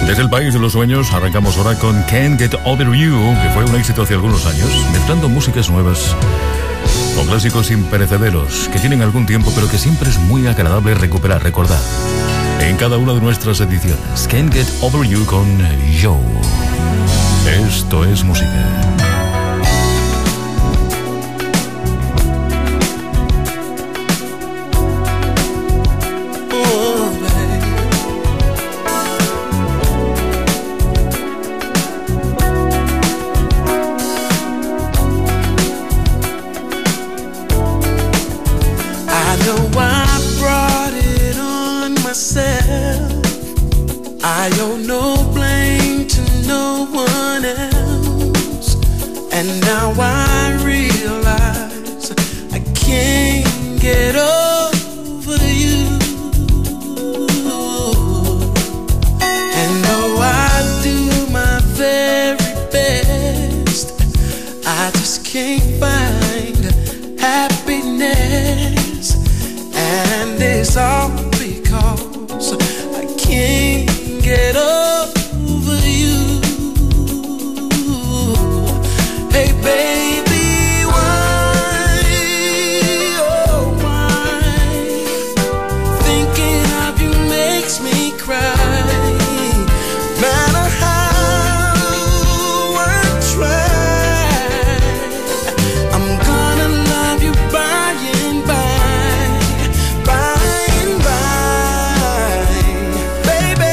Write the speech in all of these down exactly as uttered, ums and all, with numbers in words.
Desde el país de los sueños arrancamos ahora con Can't Get Over You, que fue un éxito hace algunos años, mezclando músicas nuevas con clásicos imperecederos que tienen algún tiempo, pero que siempre es muy agradable recuperar, recordar en cada una de nuestras ediciones. Can't Get Over You con Joe. Esto es música. I owe no blame to no one else, and now I realize I can't get over you. And though I do my very best, I just can't find happiness, and it's all because I can't get over you. Hey baby, why, oh why, thinking of you makes me cry. Matter how I try, I'm gonna love you by and by, by and by, baby.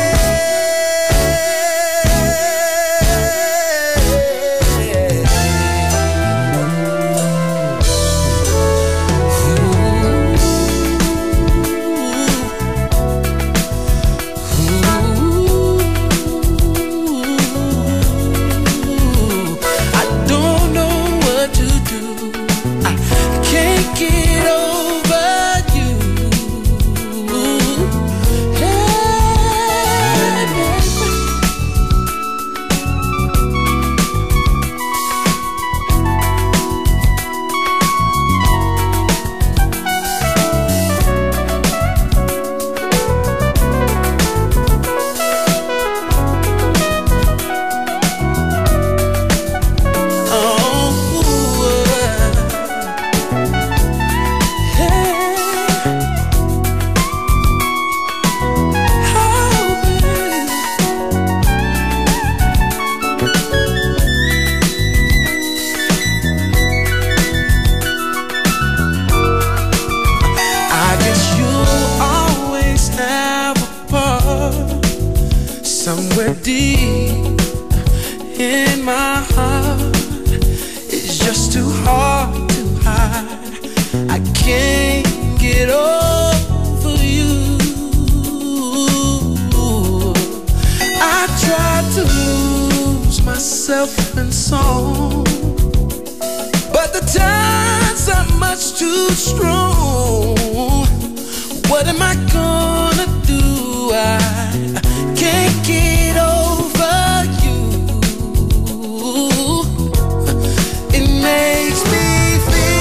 Somewhere deep in my heart, it's just too hard to hide. I can't get over you. I tried to lose myself in song, but the tides are much too strong. What am I gonna do? I can't get over you. It makes me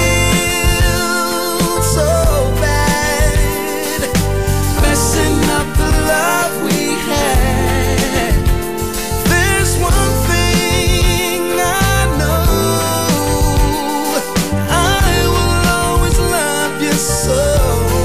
feel so bad, messing up the love we had. There's one thing I know, I will always love you so.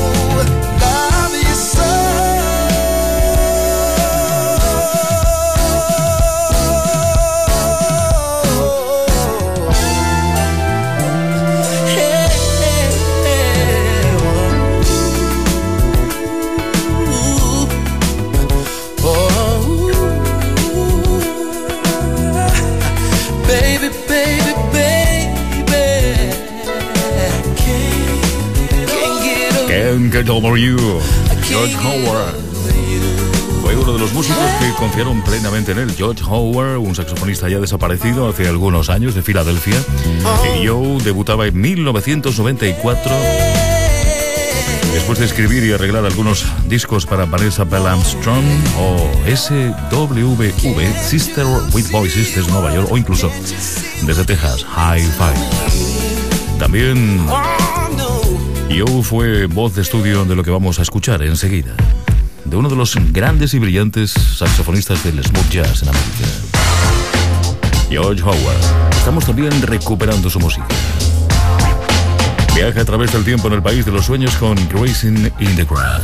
Can't Get Over You, George Howard. Fue uno de los músicos que confiaron plenamente en él. George Howard, un saxofonista ya desaparecido hace algunos años de Filadelfia. Y Joe debutaba en mil novecientos noventa y cuatro. Después de escribir y arreglar algunos discos para Vanessa Bell Armstrong o S W V, Sister with Voices desde Nueva York, o incluso desde Texas, High Five. También Joe fue voz de estudio de lo que vamos a escuchar enseguida. de uno de los grandes y brillantes saxofonistas del smooth jazz en América, George Howard. Estamos también recuperando su música. Viaja a través del tiempo en el país de los sueños con Grazing in the Grass.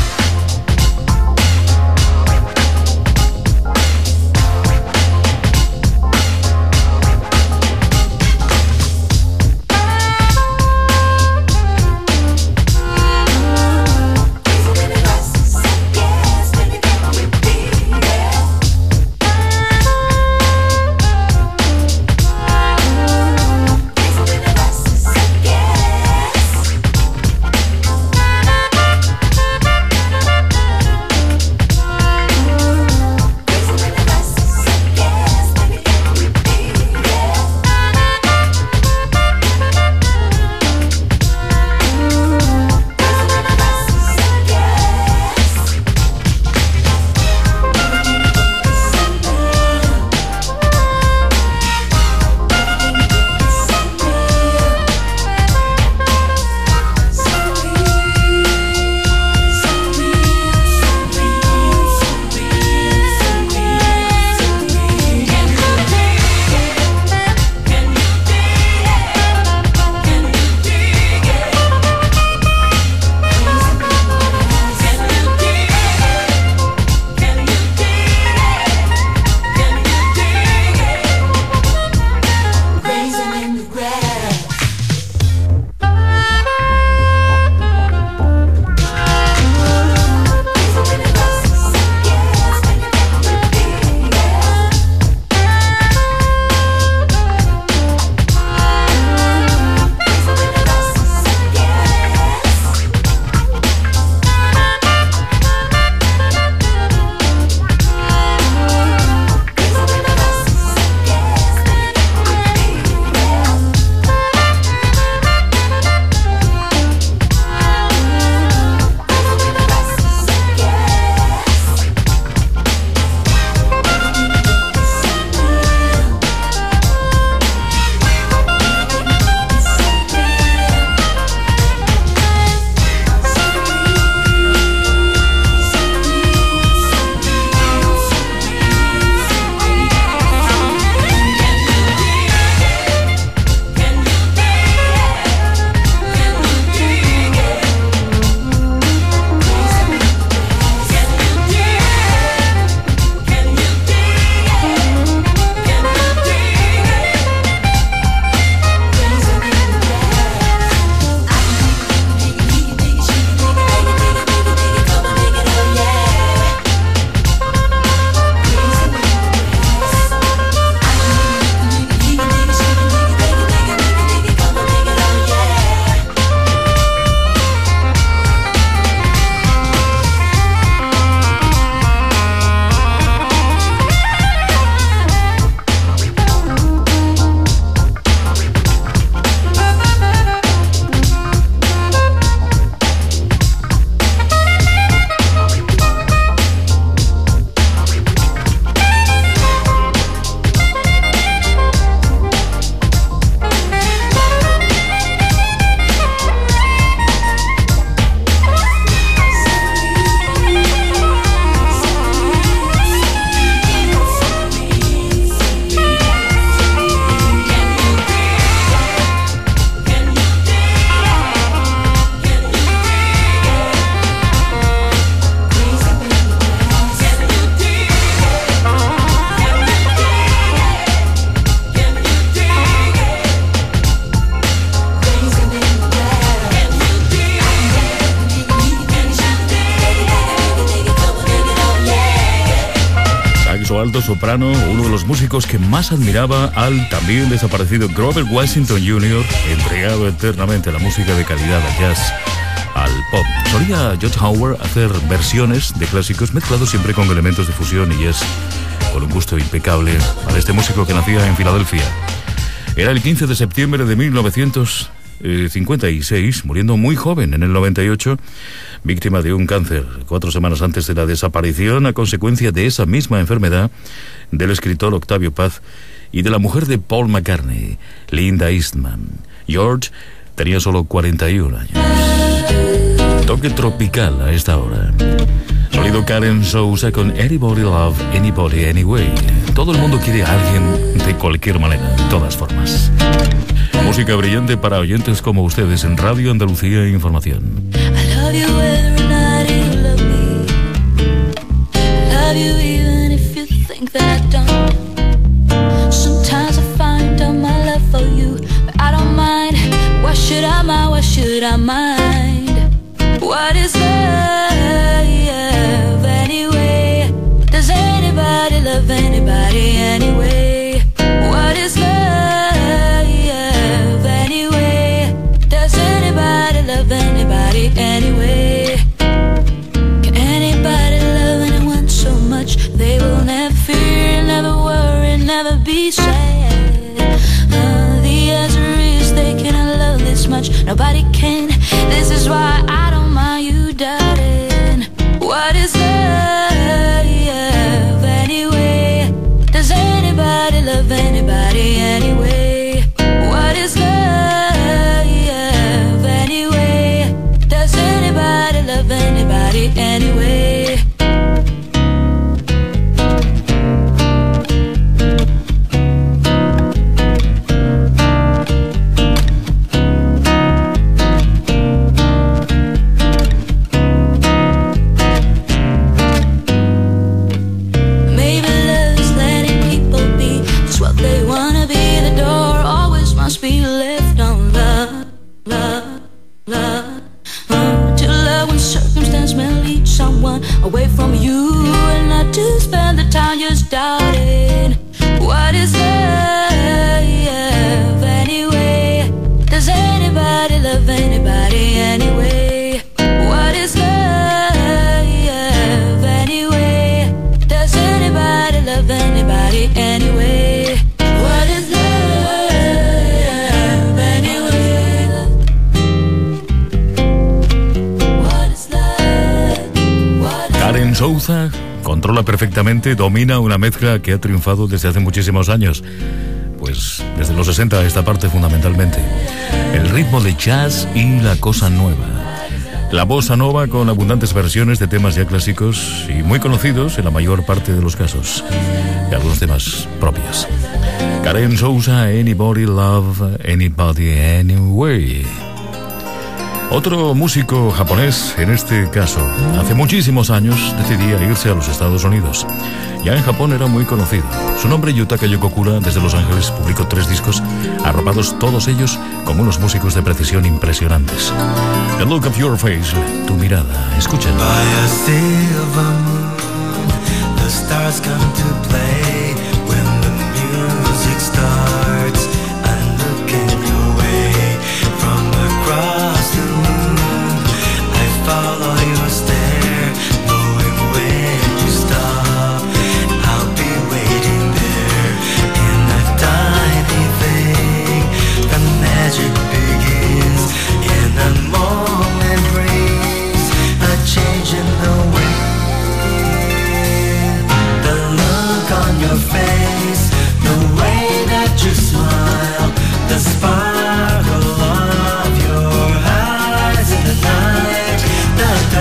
alto soprano, uno de los músicos que más admiraba al también desaparecido Grover Washington junior, entregado eternamente a la música de calidad, al jazz, al pop. Solía George Howard hacer versiones de clásicos mezclados siempre con elementos de fusión y jazz, con un gusto impecable para este músico que nacía en Filadelfia. Era el quince de septiembre de mil novecientos cincuenta y seis, muriendo muy joven en el noventa y ocho, víctima de un cáncer, cuatro semanas antes de la desaparición a consecuencia de esa misma enfermedad del escritor Octavio Paz y de la mujer de Paul McCartney, Linda Eastman. George tenía solo cuarenta y un años. Toque tropical a esta hora. Sonido Karen Souza con Anybody Love Anybody Anyway. Todo el mundo quiere a alguien de cualquier manera, de todas formas. Música brillante para oyentes como ustedes en Radio Andalucía Información. I love you whether or not you love me. I love you even if you think that I don't. Sometimes I find out my love for you, but I don't mind. Why should I mind? Why should I mind? What is love anyway? Does anybody love anybody anyway? What is love anyway? Does anybody love anybody anyway? Can anybody love anyone so much they will never fear, never worry, never be sad? Uh, the answer is they cannot love this much. Nobody can. This is why I don't mind you doubting. What is love anyway? Does anybody love anybody anyway? What is love anyway? Does anybody love anybody anyway? Away from you and not to spend the time just doubting. What is love anyway? Does anybody love anybody anyway? What is love anyway? Does anybody love anybody anyway? What is love anyway? What is love? Karen Souza controla perfectamente, domina una mezcla que ha triunfado desde hace muchísimos años. Pues desde los sesenta esta parte fundamentalmente. El ritmo de jazz y la cosa nueva. La bossa nova con abundantes versiones de temas ya clásicos y muy conocidos en la mayor parte de los casos. Y algunos temas propios. Karen Souza, Anybody Love Anybody Anyway. Otro músico japonés, en este caso, hace muchísimos años decidía irse a los Estados Unidos. Ya en Japón era muy conocido. Su nombre, Yutaka Yokokura, desde Los Ángeles, publicó tres discos, arropados todos ellos con unos músicos de precisión impresionantes. The Look of Your Face, tu mirada, escucha. By a silver moon, the stars come to play. When the music starts, I look in your way. From across the room, I follow your stare. Knowing when you stop, I'll be waiting there. In that tiny thing, the magic begins. In a moment brings a change in the wind. The look on your face, the way that you smile, the sparkle of your eyes in the night, the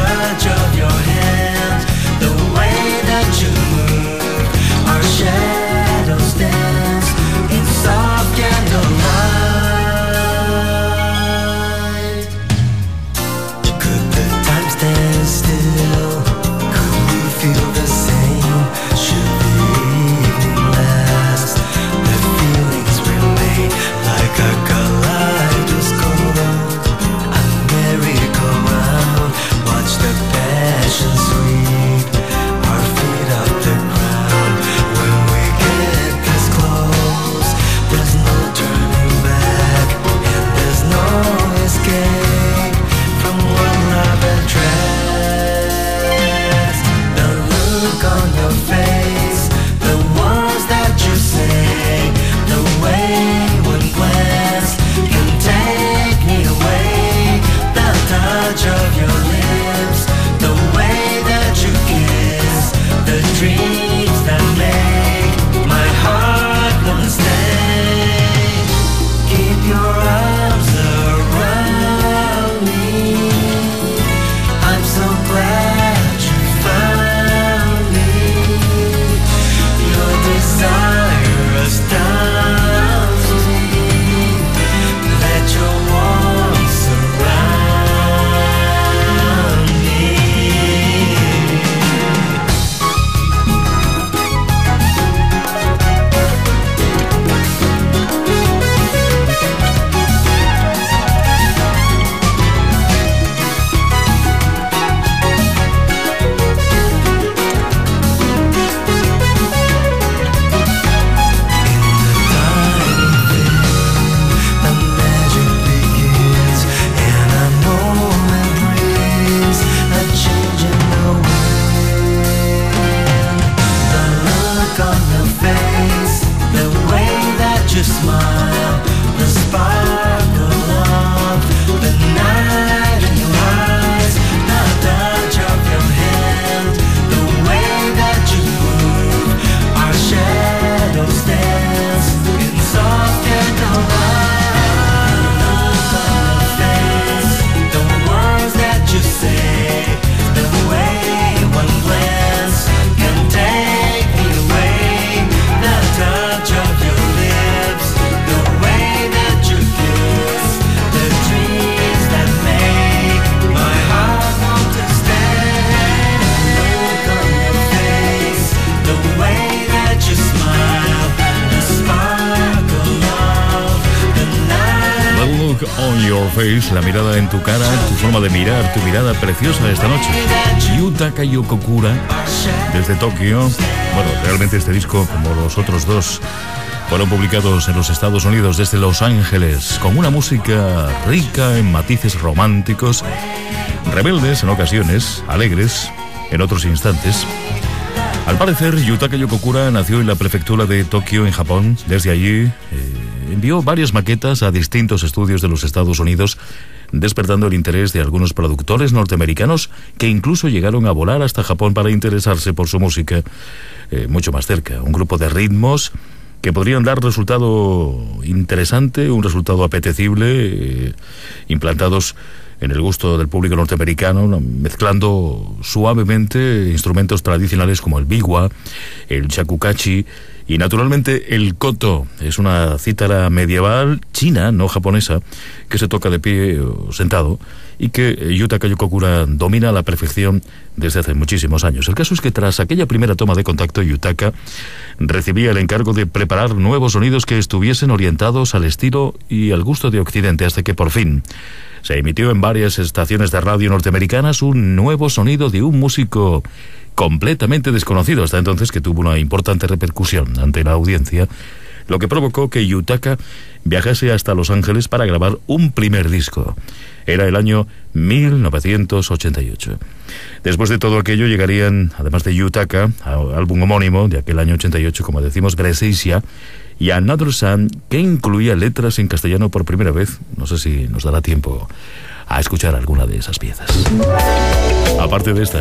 your face, la mirada en tu cara, tu forma de mirar, tu mirada preciosa esta noche. Yutaka Yokokura, desde Tokio. Bueno, realmente este disco, como los otros dos, fueron publicados en los Estados Unidos desde Los Ángeles, con una música rica en matices románticos, rebeldes en ocasiones, alegres en otros instantes. Al parecer, Yutaka Yokokura nació en la prefectura de Tokio, en Japón. Desde allí eh, envió varias maquetas a distintos estudios de los Estados Unidos, despertando el interés de algunos productores norteamericanos que incluso llegaron a volar hasta Japón para interesarse por su música eh, mucho más cerca. Un grupo de ritmos que podrían dar resultado interesante, un resultado apetecible, eh, implantados en el gusto del público norteamericano, mezclando suavemente instrumentos tradicionales como el biwa, el shakuhachi y naturalmente el koto. Es una cítara medieval china, no japonesa, que se toca de pie o sentado y que Yutaka Yokokura domina a la perfección desde hace muchísimos años. El caso es que tras aquella primera toma de contacto, Yutaka recibía el encargo de preparar nuevos sonidos que estuviesen orientados al estilo y al gusto de Occidente, hasta que por fin se emitió en varias estaciones de radio norteamericanas un nuevo sonido de un músico completamente desconocido hasta entonces, que tuvo una importante repercusión ante la audiencia, lo que provocó que Yutaka viajase hasta Los Ángeles para grabar un primer disco. Era el año mil novecientos ochenta y ocho. Después de todo aquello llegarían, además de Yutaka, al álbum homónimo de aquel año ochenta y ocho, como decimos, Breseisia y Another Sun, que incluía letras en castellano por primera vez. No sé si nos dará tiempo a escuchar alguna de esas piezas. Aparte de esta,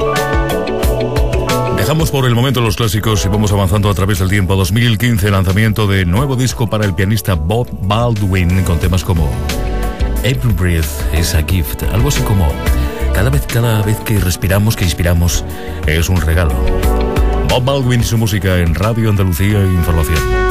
dejamos por el momento los clásicos y vamos avanzando a través del tiempo. dos mil quince, lanzamiento de nuevo disco para el pianista Bob Baldwin, con temas como Every Breath is a Gift, algo así como cada vez, cada vez que respiramos, que inspiramos, es un regalo. Bob Baldwin y su música en Radio Andalucía Información.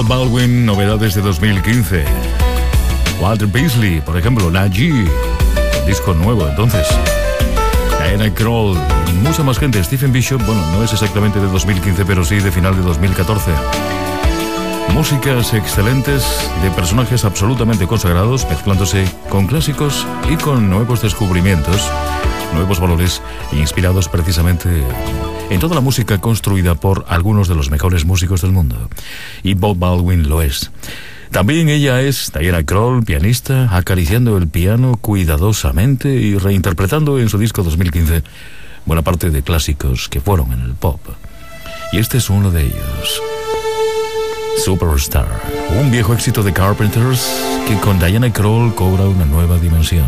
Baldwin, novedades de dos mil quince. Walter Beasley, por ejemplo, La G, disco nuevo entonces. Diana Krall, y mucha más gente. Stephen Bishop, bueno, no es exactamente de dos mil quince, pero sí de final de dos mil catorce. Músicas excelentes de personajes absolutamente consagrados, mezclándose con clásicos y con nuevos descubrimientos, nuevos valores, inspirados precisamente en toda la música construida por algunos de los mejores músicos del mundo. Y Bob Baldwin lo es. También ella es Diana Krall, pianista, acariciando el piano cuidadosamente y reinterpretando en su disco dos mil quince buena parte de clásicos que fueron en el pop. Y este es uno de ellos. Superstar, un viejo éxito de Carpenters que con Diana Krall cobra una nueva dimensión.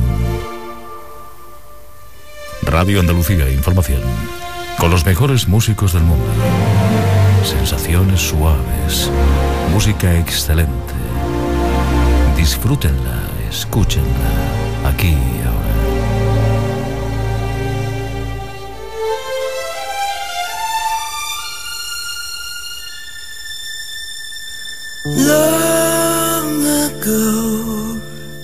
Radio Andalucía, información con los mejores músicos del mundo. Sensaciones suaves, música excelente. Disfrútenla, escúchenla, aquí y ahora. Long ago,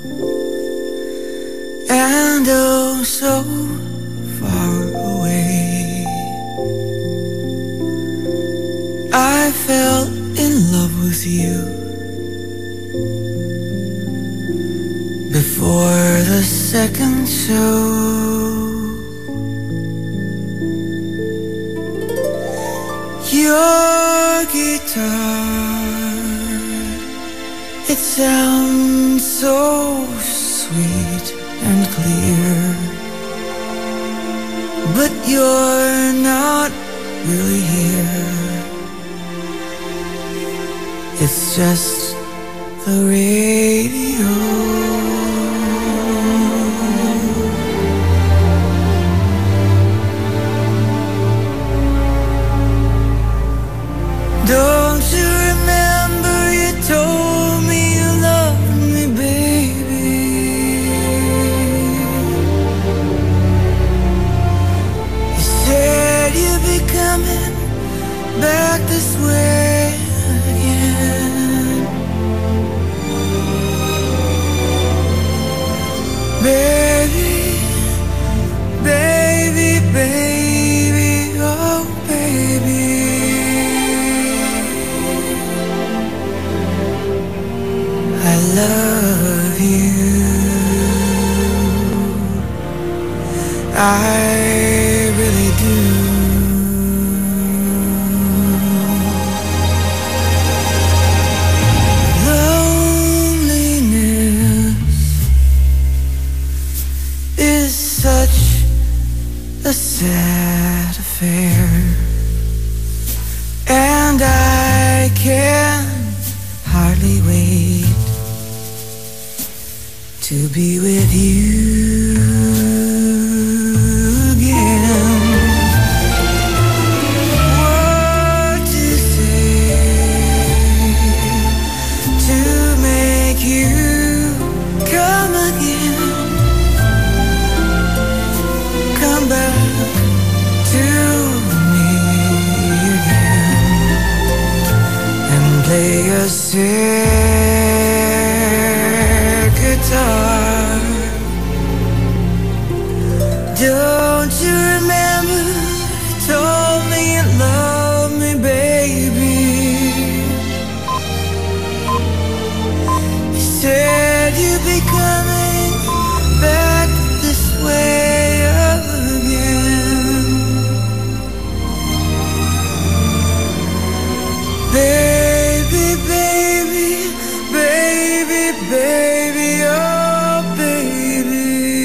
and oh so far away, I fell in love with you. Before the second show, your guitar, it sounds so sweet and clear, but you're not really here. It's just the radio. Don't you remember you told me you loved me, baby? You said you'd be coming back this way again, baby, baby, baby, oh baby. I love you, I really do. Loneliness is such a sad affair, and I can hardly wait to be with you again. What to say to make you come again, come back to me again, and play a sad guitar. Don't you remember you told me you loved me, baby? You said you'd be coming back this way again, baby, baby, baby, baby, oh baby.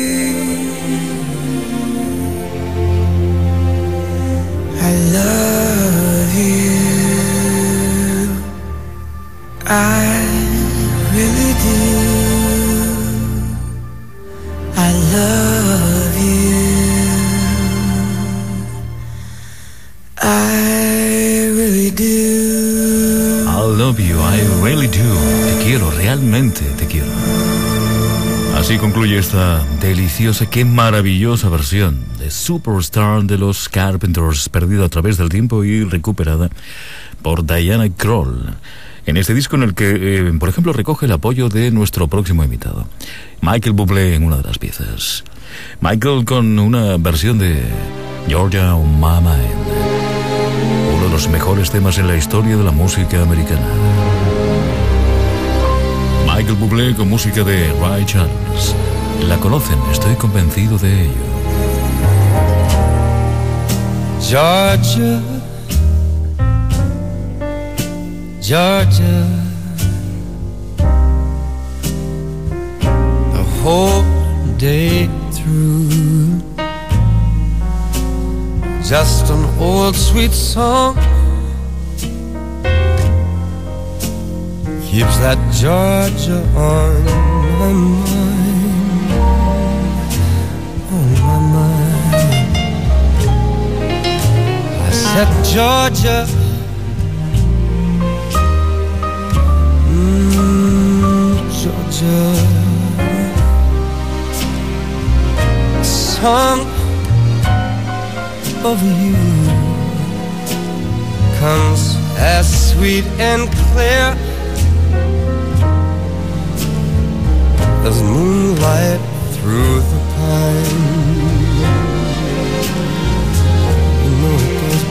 I love you, I really do. I love you, I really do. I love you, I really do. Te quiero, realmente te quiero. Así concluye esta deliciosa, qué maravillosa versión de Superstar de los Carpenters, perdida a través del tiempo y recuperada por Diana Krall, en este disco en el que, eh, por ejemplo, recoge el apoyo de nuestro próximo invitado, Michael Bublé, en una de las piezas. Michael con una versión de Georgia on My Mind, uno de los mejores temas en la historia de la música americana. Michael Bublé con música de Ray Charles. La conocen, estoy convencido de ello. Georgia, Georgia, the whole day through, just an old sweet song keeps that Georgia on my mind, on my mind. I said Georgia, mm, Georgia, a song of you comes as sweet and clear as moonlight through the pine. You know it does,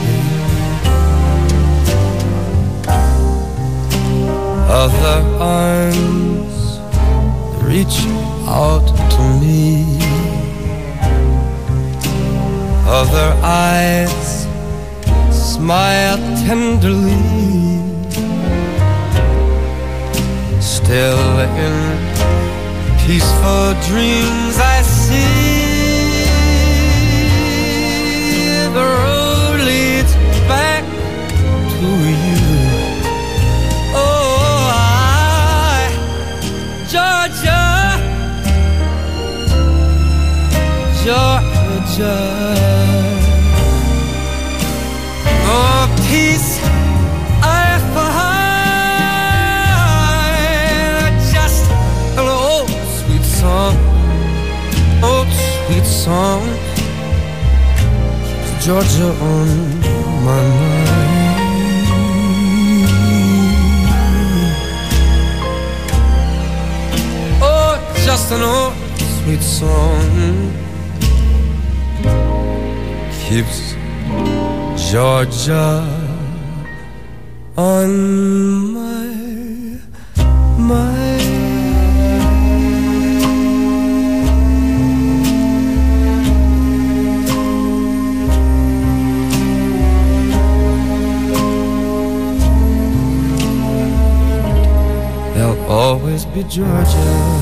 babe. Other arms reach out to me, other eyes smile tenderly, still in peaceful dreams I see the road leads back to you. Oh, I, Georgia, Georgia, oh, peace I find, just an old song, old sweet song, Georgia on my mind. Oh, just an old sweet song keeps Georgia on my mind. Always be Georgia.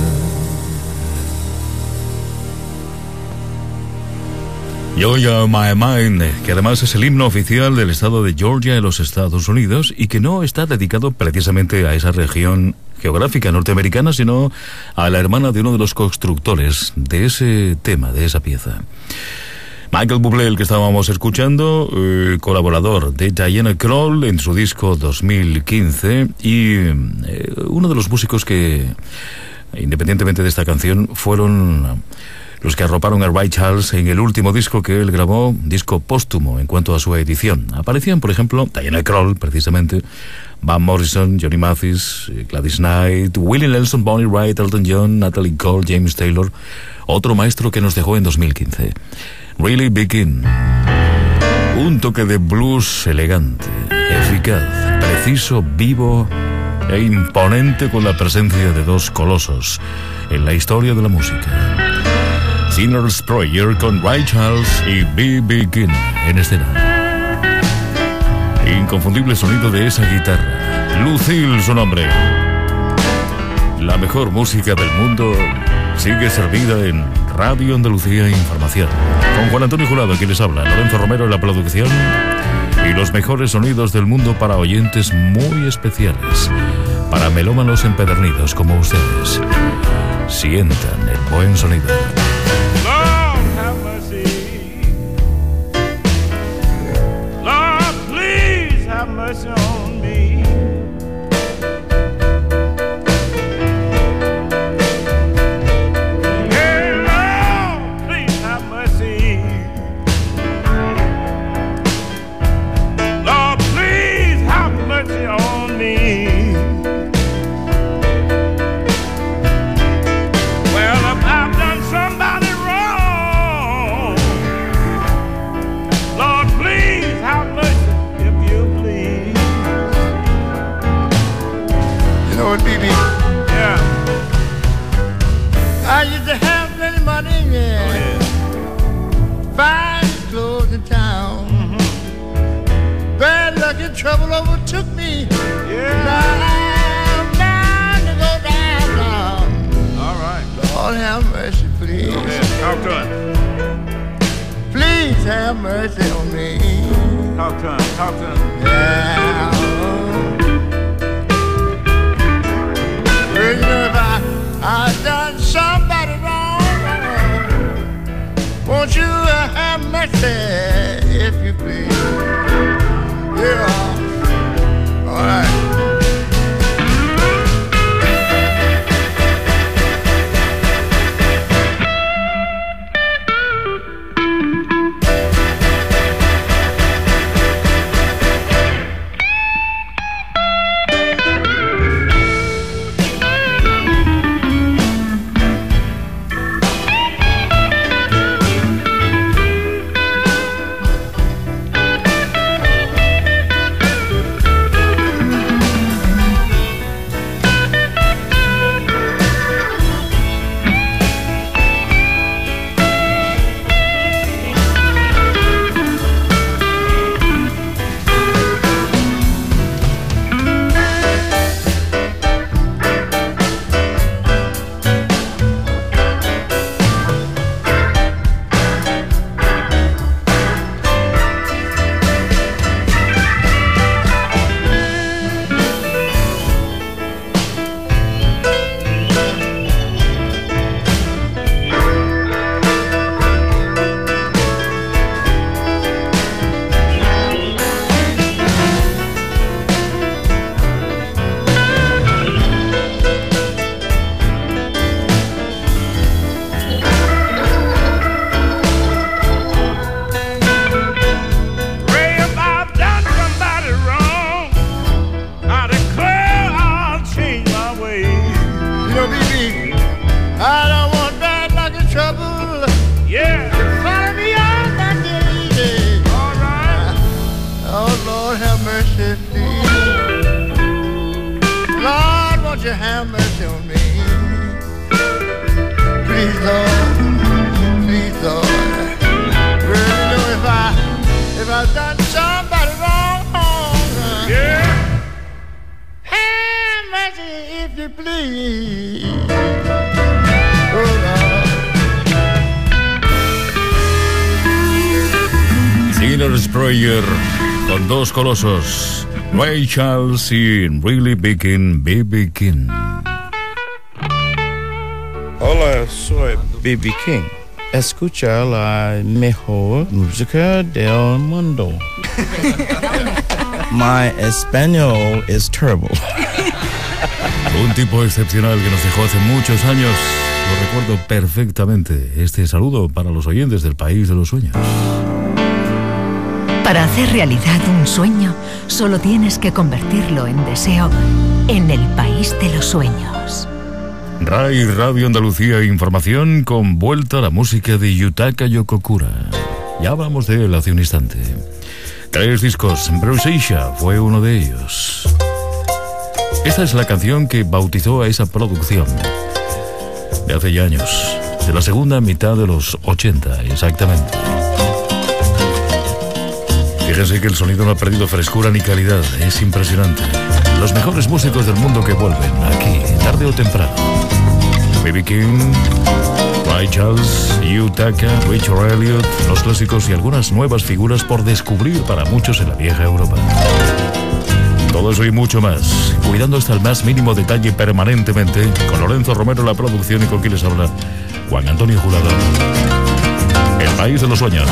Georgia on My Mind, que además es el himno oficial del estado de Georgia en los Estados Unidos y que no está dedicado precisamente a esa región geográfica norteamericana, sino a la hermana de uno de los constructores de ese tema, de esa pieza. Michael Bublé, el que estábamos escuchando, eh, colaborador de Diana Krall en su disco dos mil quince y eh, uno de los músicos que, independientemente de esta canción, fueron los que arroparon a Ray Charles en el último disco que él grabó, disco póstumo en cuanto a su edición. Aparecían, por ejemplo, Diana Krall, precisamente, Van Morrison, Johnny Mathis, Gladys Knight, Willie Nelson, Bonnie Wright, Elton John, Natalie Cole, James Taylor, otro maestro que nos dejó en dos mil quince. Really Begin. Un toque de blues elegante, eficaz, preciso, vivo e imponente, con la presencia de dos colosos en la historia de la música. Sinner's Prayer con Ray Charles y B B King en escena. Inconfundible sonido de esa guitarra. Lucille, su nombre. La mejor música del mundo sigue servida en Radio Andalucía Información. Con Juan Antonio Jurado, quien les habla, Lorenzo Romero en la producción, y los mejores sonidos del mundo para oyentes muy especiales, para melómanos empedernidos como ustedes. Sientan el buen sonido. Lord, have mercy. Lord, please have mercy on me. Hey, Lord, please have mercy. Lord, please have mercy on me. trouble overtook me. Yeah. I'm bound to go down now. All right. Lord have mercy, please. Go ahead. Talk to him. Please have mercy on me. Talk to him. Talk to him. Yeah. Well, you know, if I, I done somebody wrong, won't you uh, have mercy, if you please? Yeah. All right. Sprayer con dos colosos, Ray Charles y Really Begin, B B King. Hola, soy B B King. Escucha la mejor música del mundo. My español is terrible. Un tipo excepcional que nos dejó hace muchos años. Lo recuerdo perfectamente. Este saludo para los oyentes del País de los Sueños. Para hacer realidad un sueño, solo tienes que convertirlo en deseo en el País de los Sueños. Rai Radio Andalucía, información con vuelta a la música de Yutaka Yokokura. Ya hablamos de él hace un instante. Tres discos, Bruce Asia fue uno de ellos. Esta es la canción que bautizó a esa producción de hace ya años, de la segunda mitad de los ochenta, exactamente. Fíjense que el sonido no ha perdido frescura ni calidad, es impresionante. Los mejores músicos del mundo que vuelven aquí, tarde o temprano. B B King, Ray Charles, Yutaka, Richard Elliot, los clásicos y algunas nuevas figuras por descubrir para muchos en la vieja Europa. Todo eso y mucho más, cuidando hasta el más mínimo detalle permanentemente, con Lorenzo Romero en la producción y con quien les habla, Juan Antonio Jurado. El País de los Sueños.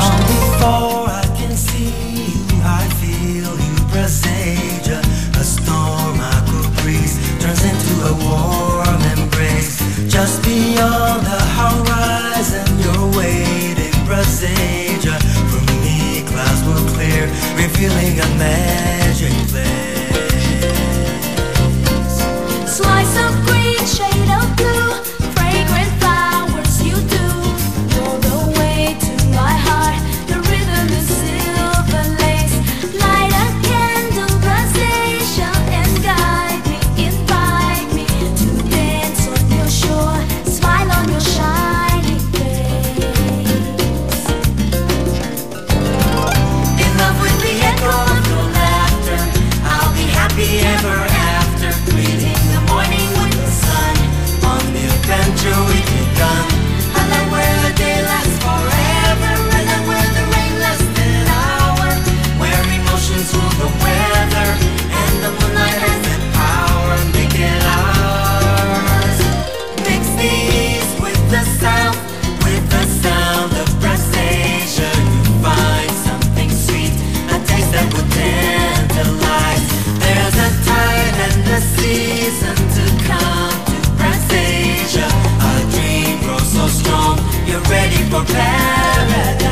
I feel you presage a storm I could breeze turns into a warm embrace just beyond the horizon you're waiting presage for me clouds will clear revealing a magic place Slice of green, shade of blue, fragrant flowers you do know the way to my heart, the rhythm is silver lace. Light a candle, rosacea, and guide me, invite me to dance on your shore, smile on your shining face. in love with the echo of your laughter for paradise.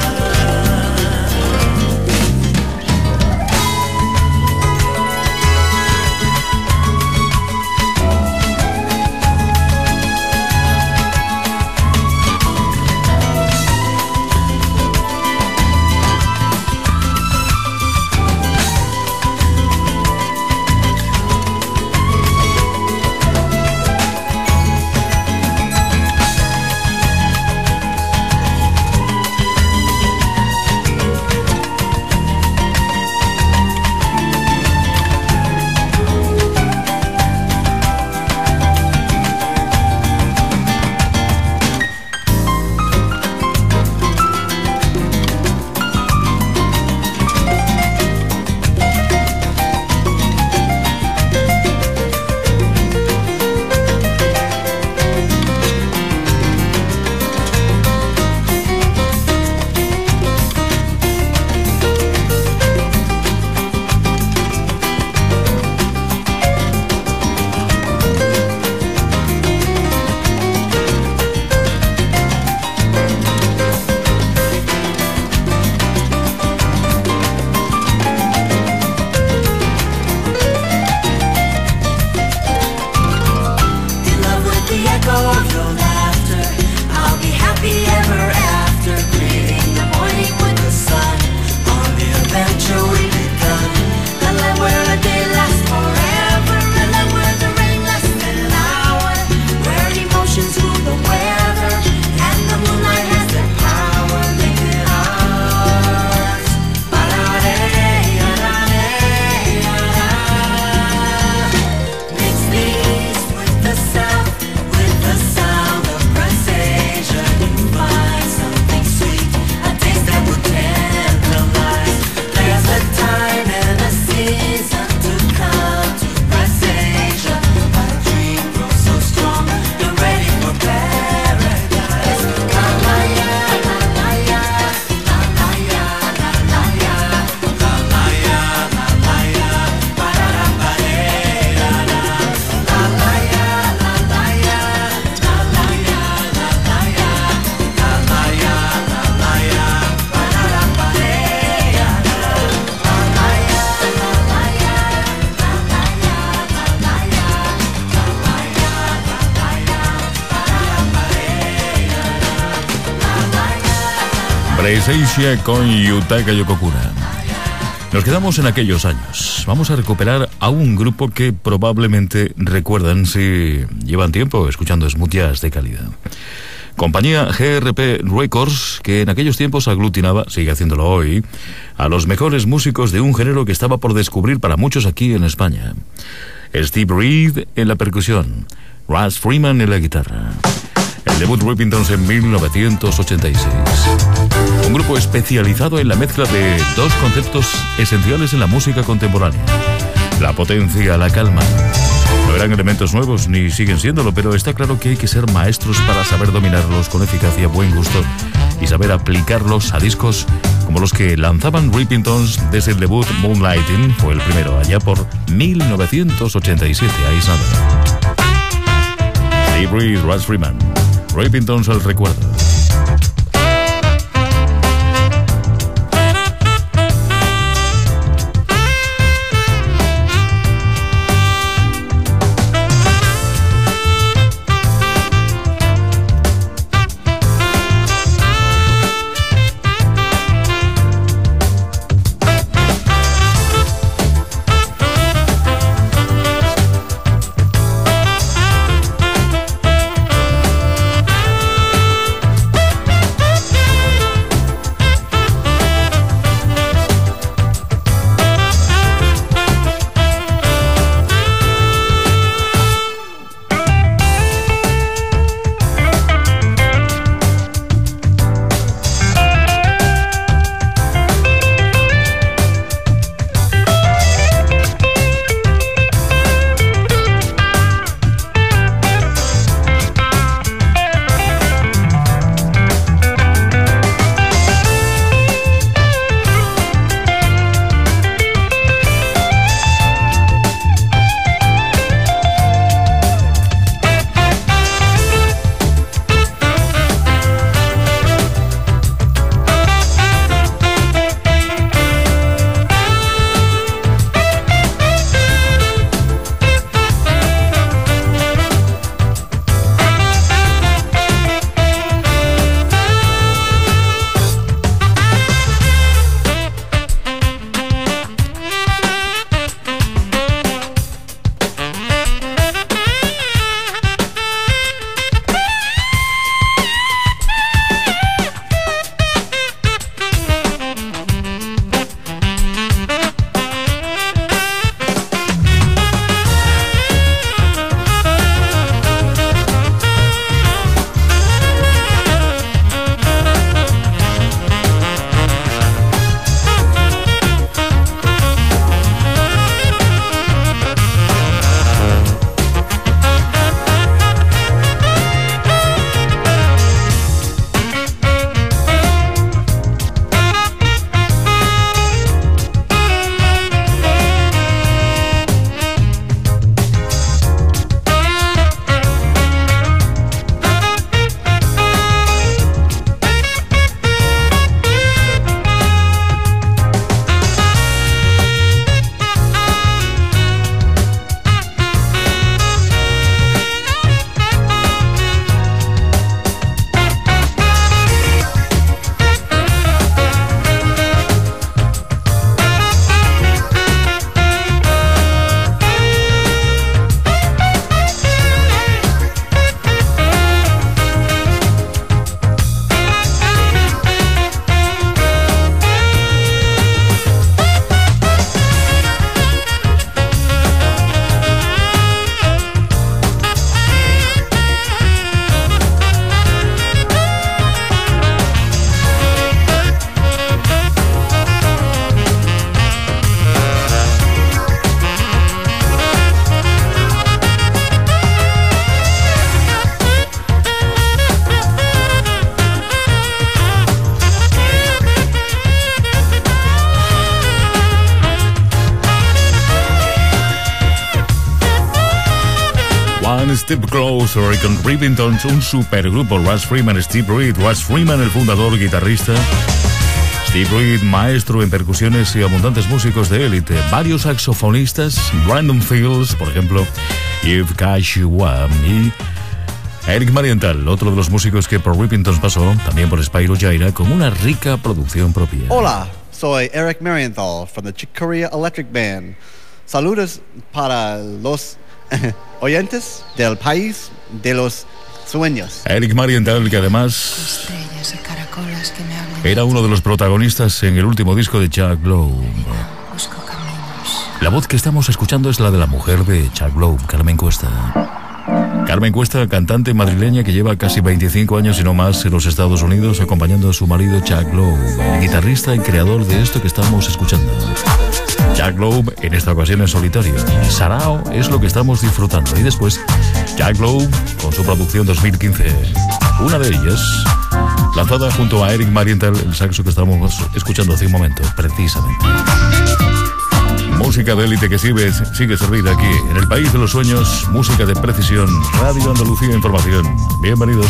Asia con Yutaka Yokokura. Nos quedamos en aquellos años. Vamos a recuperar a un grupo que probablemente recuerdan si llevan tiempo escuchando smooth jazz de calidad. Compañía G R P Records, que en aquellos tiempos aglutinaba, sigue haciéndolo hoy, a los mejores músicos de un género que estaba por descubrir para muchos aquí en España. Steve Reed en la percusión, Russ Freeman en la guitarra. El debut Rippingtons en mil novecientos ochenta y seis. Un grupo especializado en la mezcla de dos conceptos esenciales en la música contemporánea: la potencia, la calma. No eran elementos nuevos, ni siguen siéndolo, pero está claro que hay que ser maestros para saber dominarlos con eficacia, buen gusto y saber aplicarlos a discos como los que lanzaban Rippingtons desde el debut Moonlighting, fue el primero, allá por mil novecientos ochenta y siete. Ahí está. Steve Reed, Russ Freeman, Rippingtons al recuerdo. Step Closer y con Rivingtons, un supergrupo. Russ Freeman, Steve Reed. Russ Freeman, el fundador, guitarrista. Steve Reed, maestro en percusiones y abundantes músicos de élite. Varios saxofonistas, Brandon Fields, por ejemplo, Yves Kashiwa y Eric Marienthal, otro de los músicos que por Rivingtons pasó, también por Spyro Gyra, con una rica producción propia. Hola, soy Eric Marienthal from the Chick Corea Electric Band. Saludos para los oyentes del país de los sueños. Eric Marienthal, que además Estrellas y caracolas que me hablen. era uno de los protagonistas en el último disco de Chuck Loeb. Busco caminos. La voz que estamos escuchando es la de la mujer de Chuck Loeb, Carmen Cuesta. Carmen Cuesta, cantante madrileña que lleva casi veinticinco años y no más en los Estados Unidos, acompañando a su marido Chuck Loeb, el guitarrista y creador de esto que estamos escuchando. Chuck Loeb, en esta ocasión en solitario. Sarao es lo que estamos disfrutando. Y después, Chuck Loeb con su producción dos mil quince. Una de ellas, lanzada junto a Eric Marienthal, el saxo que estamos escuchando hace un momento, precisamente. Música de élite que sigue, sigue servida aquí, en el país de los sueños. Música de precisión. Radio Andalucía Información. Bienvenidos.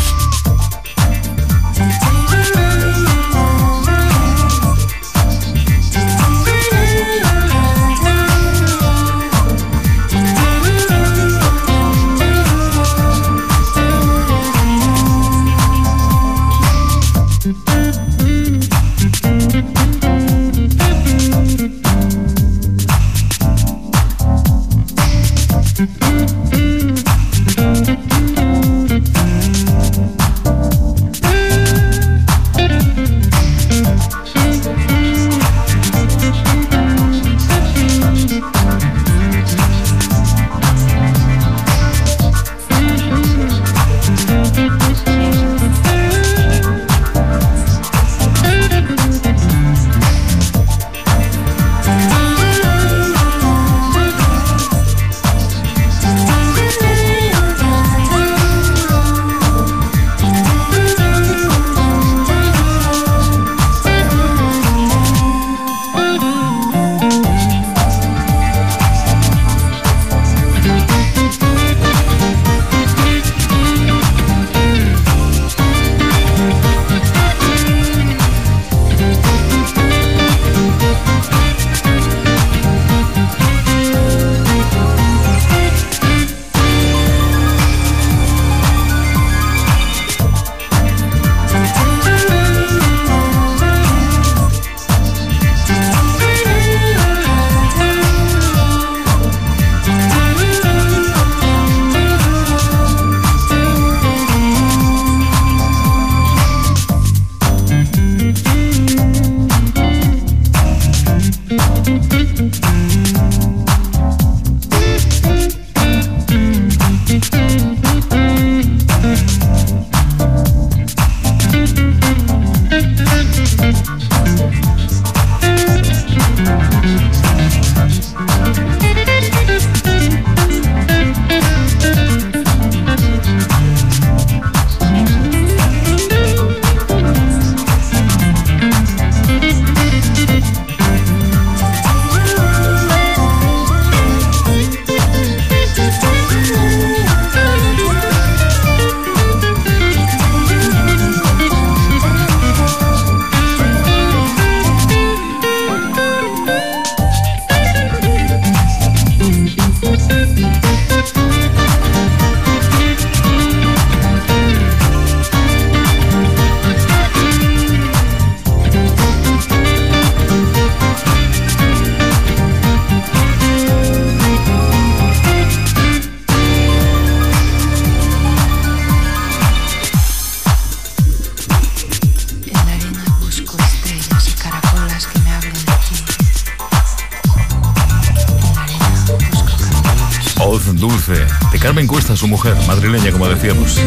Dulce, de Carmen Cuesta, su mujer, madrileña, como decíamos.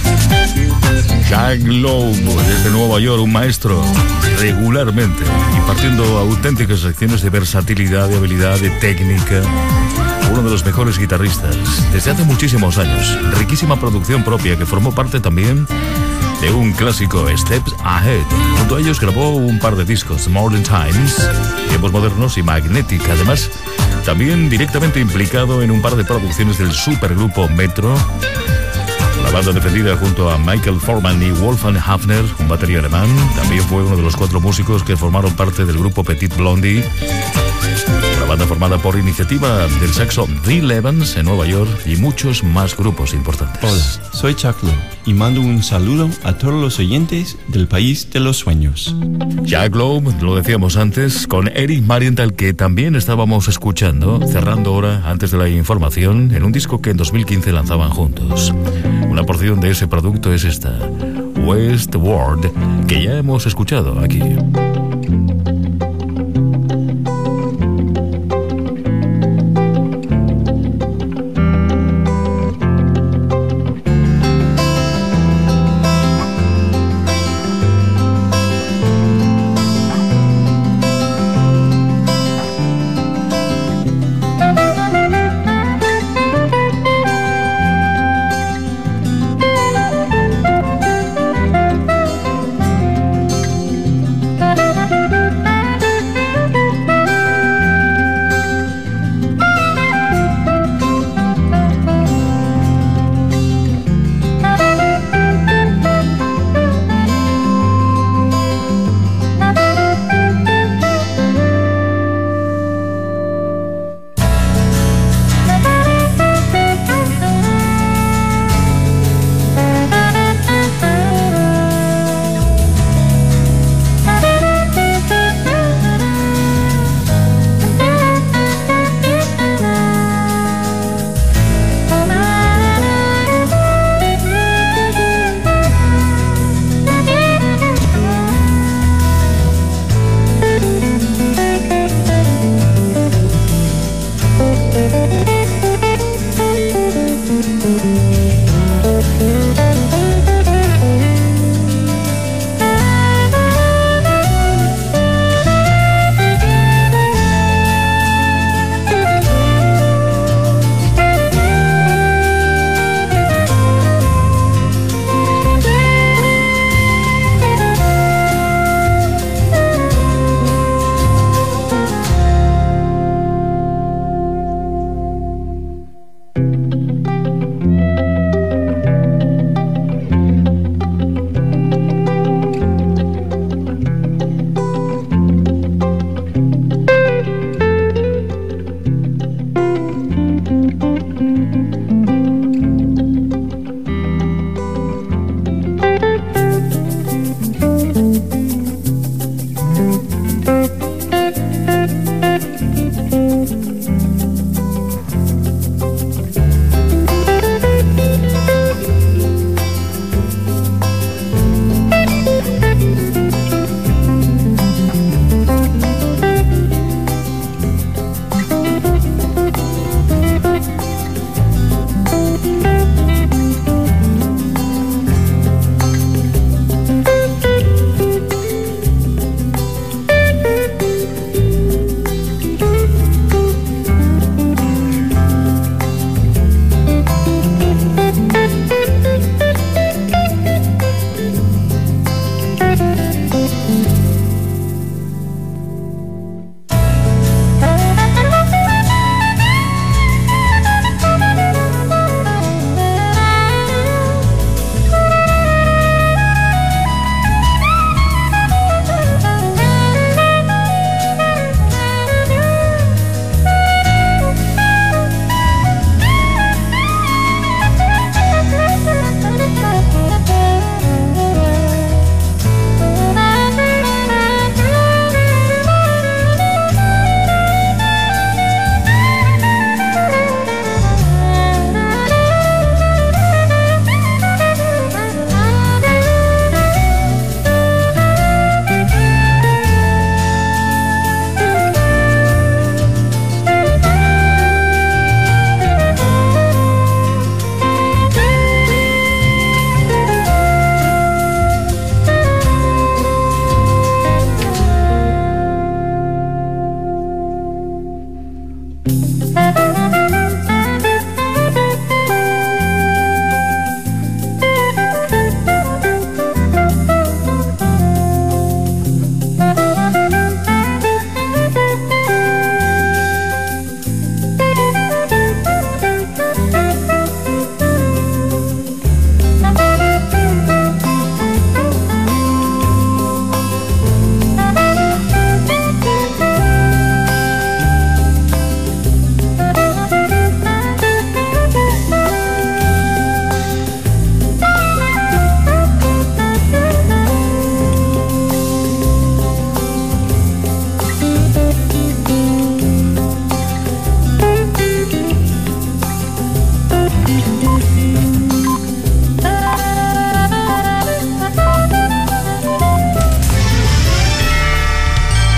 Chuck Loeb, desde Nueva York, un maestro, regularmente, impartiendo auténticas lecciones de versatilidad, de habilidad, de técnica. Uno de los mejores guitarristas desde hace muchísimos años. Riquísima producción propia que formó parte también de un clásico, Steps Ahead. Junto a ellos grabó un par de discos, Modern Times, Tiempos Modernos y Magnetic. Además, también directamente implicado en un par de producciones del supergrupo Metro, banda defendida junto a Michael Forman y Wolfgang Hafner, un batería alemán. También fue uno de los cuatro músicos que formaron parte del grupo Petit Blondie, una banda formada por iniciativa del saxo Bill Evans en Nueva York y muchos más grupos importantes. Hola, soy Chuck Loeb y mando un saludo a todos los oyentes del País de los Sueños. Chuck Loeb, lo decíamos antes, con Eric Marienthal, que también estábamos escuchando, cerrando ahora antes de la información, en un disco que en dos mil quince lanzaban juntos. Una porción de ese producto es esta, Westworld, que ya hemos escuchado aquí.